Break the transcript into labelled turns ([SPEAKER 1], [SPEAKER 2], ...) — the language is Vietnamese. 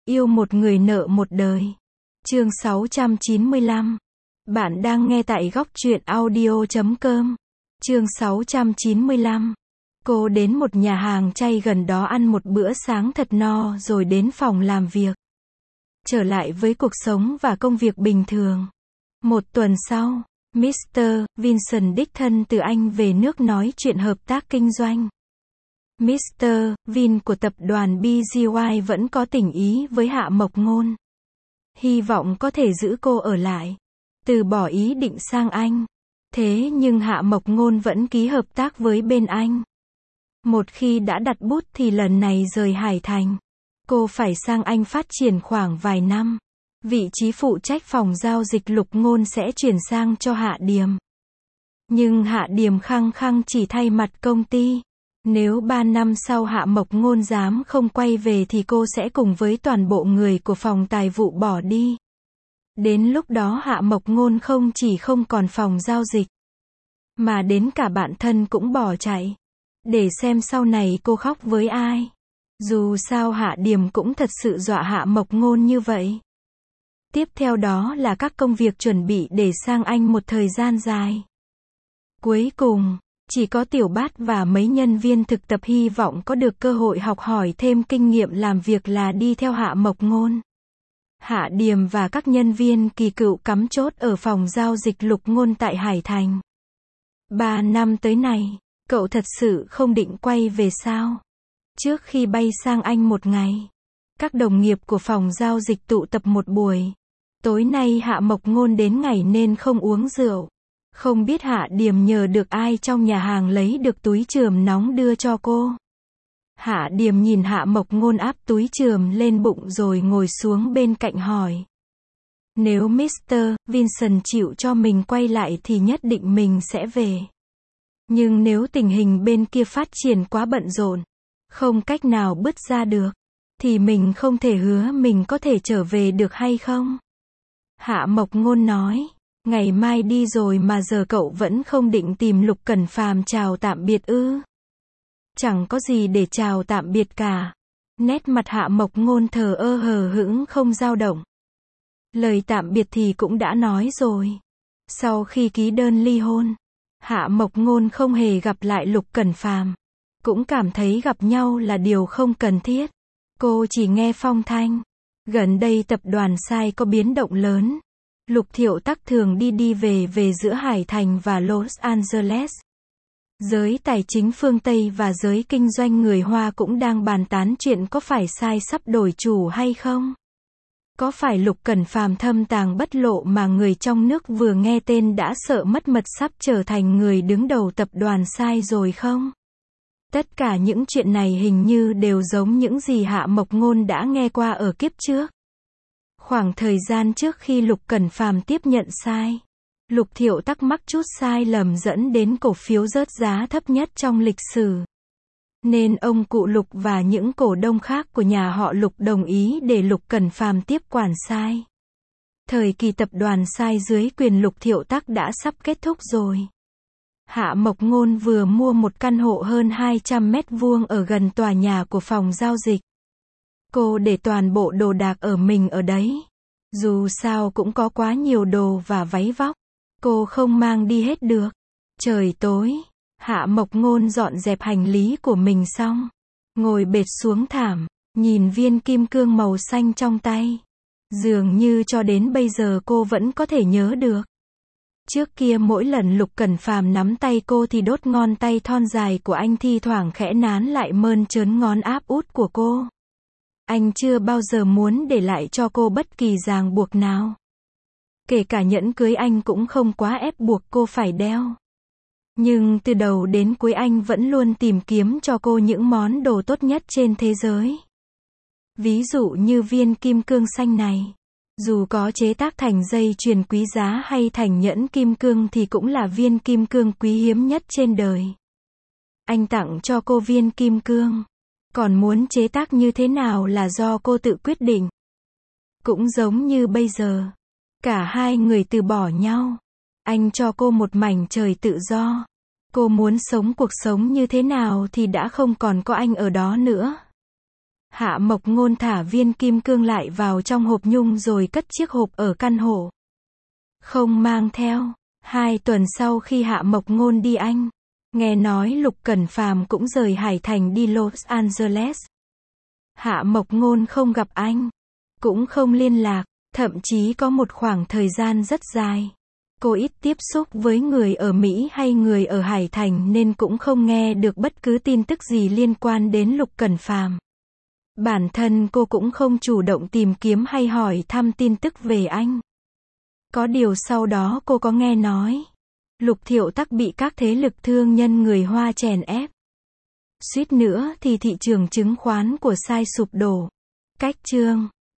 [SPEAKER 1] Yêu một người nợ một đời. Chương 695. Bạn đang nghe tại góc truyện audio.com. Chương 695. Cô đến một nhà hàng chay gần đó ăn một bữa sáng thật no rồi đến phòng làm việc. Trở lại với cuộc sống và công việc bình thường. Một tuần sau, Mr. Vincent đích thân từ Anh về nước nói chuyện hợp tác kinh doanh. Mr. Vin của tập đoàn BGY vẫn có tình ý với Hạ Mộc Ngôn. Hy vọng có thể giữ cô ở lại. Từ bỏ ý định sang Anh. Thế nhưng Hạ Mộc Ngôn vẫn ký hợp tác với bên Anh. Một khi đã đặt bút thì lần này rời Hải Thành. Cô phải sang Anh phát triển khoảng vài năm. Vị trí phụ trách phòng giao dịch Lục Ngôn sẽ chuyển sang cho Hạ Điềm. Nhưng Hạ Điềm khăng khăng chỉ thay mặt công ty. Nếu 3 năm sau Hạ Mộc Ngôn dám không quay về thì cô sẽ cùng với toàn bộ người của phòng tài vụ bỏ đi. Đến lúc đó Hạ Mộc Ngôn không chỉ không còn phòng giao dịch, mà đến cả bạn thân cũng bỏ chạy. Để xem sau này cô khóc với ai. Dù sao Hạ Điềm cũng thật sự dọa Hạ Mộc Ngôn như vậy. Tiếp theo đó là các công việc chuẩn bị để sang Anh một thời gian dài. Cuối cùng, chỉ có Tiểu Bát và mấy nhân viên thực tập hy vọng có được cơ hội học hỏi thêm kinh nghiệm làm việc là đi theo Hạ Mộc Ngôn. Hạ Điềm và các nhân viên kỳ cựu cắm chốt ở phòng giao dịch Lục Ngôn tại Hải Thành. 3 năm tới này, cậu thật sự không định quay về sao? Trước khi bay sang Anh một ngày, các đồng nghiệp của phòng giao dịch tụ tập một buổi. Tối nay Hạ Mộc Ngôn đến ngày nên không uống rượu. Không biết Hạ Điềm nhờ được ai trong nhà hàng lấy được túi chườm nóng đưa cho cô. Hạ Điềm nhìn Hạ Mộc Ngôn áp túi chườm lên bụng rồi ngồi xuống bên cạnh hỏi. Nếu Mr. Vincent chịu cho mình quay lại thì nhất định mình sẽ về. Nhưng nếu tình hình bên kia phát triển quá bận rộn, không cách nào bứt ra được, thì mình không thể hứa mình có thể trở về được hay không? Hạ Mộc Ngôn nói. Ngày mai đi rồi mà giờ cậu vẫn không định tìm Lục Cẩn Phàm chào tạm biệt ư? Chẳng có gì để chào tạm biệt cả. Nét mặt Hạ Mộc Ngôn thờ ơ hờ hững không dao động. Lời tạm biệt thì cũng đã nói rồi. Sau khi ký đơn ly hôn, Hạ Mộc Ngôn không hề gặp lại Lục Cẩn Phàm. Cũng cảm thấy gặp nhau là điều không cần thiết. Cô chỉ nghe phong thanh. Gần đây tập đoàn Sai có biến động lớn. Lục Thiệu Tắc thường đi về giữa Hải Thành và Los Angeles. Giới tài chính phương Tây và giới kinh doanh người Hoa cũng đang bàn tán chuyện có phải Sai sắp đổi chủ hay không? Có phải Lục Cẩn Phàm thâm tàng bất lộ mà người trong nước vừa nghe tên đã sợ mất mật sắp trở thành người đứng đầu tập đoàn Sai rồi không? Tất cả những chuyện này hình như đều giống những gì Hạ Mộc Ngôn đã nghe qua ở kiếp trước. Khoảng thời gian trước khi Lục Cẩn Phàm tiếp nhận Sai, Lục Thiệu Tắc mắc chút sai lầm dẫn đến cổ phiếu rớt giá thấp nhất trong lịch sử. Nên ông cụ Lục và những cổ đông khác của nhà họ Lục đồng ý để Lục Cẩn Phàm tiếp quản Sai. Thời kỳ tập đoàn Sai dưới quyền Lục Thiệu Tắc đã sắp kết thúc rồi. Hạ Mộc Ngôn vừa mua một căn hộ hơn 200 mét vuông ở gần tòa nhà của phòng giao dịch. Cô để toàn bộ đồ đạc ở mình ở đấy. Dù sao cũng có quá nhiều đồ và váy vóc. Cô không mang đi hết được. Trời tối, Hạ Mộc Ngôn dọn dẹp hành lý của mình xong. Ngồi bệt xuống thảm, nhìn viên kim cương màu xanh trong tay. Dường như cho đến bây giờ cô vẫn có thể nhớ được. Trước kia mỗi lần Lục Cẩn Phàm nắm tay cô thì đốt ngón tay thon dài của anh thi thoảng khẽ nán lại mơn trớn ngón áp út của cô. Anh chưa bao giờ muốn để lại cho cô bất kỳ ràng buộc nào. Kể cả nhẫn cưới anh cũng không quá ép buộc cô phải đeo. Nhưng từ đầu đến cuối anh vẫn luôn tìm kiếm cho cô những món đồ tốt nhất trên thế giới. Ví dụ như viên kim cương xanh này. Dù có chế tác thành dây chuyền quý giá hay thành nhẫn kim cương thì cũng là viên kim cương quý hiếm nhất trên đời. Anh tặng cho cô viên kim cương. Còn muốn chế tác như thế nào là do cô tự quyết định. Cũng giống như bây giờ. Cả hai người từ bỏ nhau. Anh cho cô một mảnh trời tự do. Cô muốn sống cuộc sống như thế nào thì đã không còn có anh ở đó nữa. Hạ Mộc Ngôn thả viên kim cương lại vào trong hộp nhung rồi cất chiếc hộp ở căn hộ. Không mang theo. 2 tuần sau khi Hạ Mộc Ngôn đi Anh, nghe nói Lục Cẩn Phàm cũng rời Hải Thành đi Los Angeles. Hạ Mộc Ngôn không gặp anh, cũng không liên lạc, thậm chí có một khoảng thời gian rất dài, cô ít tiếp xúc với người ở Mỹ hay người ở Hải Thành nên cũng không nghe được bất cứ tin tức gì liên quan đến Lục Cẩn Phàm. Bản thân cô cũng không chủ động tìm kiếm hay hỏi thăm tin tức về anh. Có điều sau đó cô có nghe nói, Lục Thiệu Tắc bị các thế lực thương nhân người Hoa chèn ép. Suýt nữa thì thị trường chứng khoán của Sai sụp đổ. Cách chương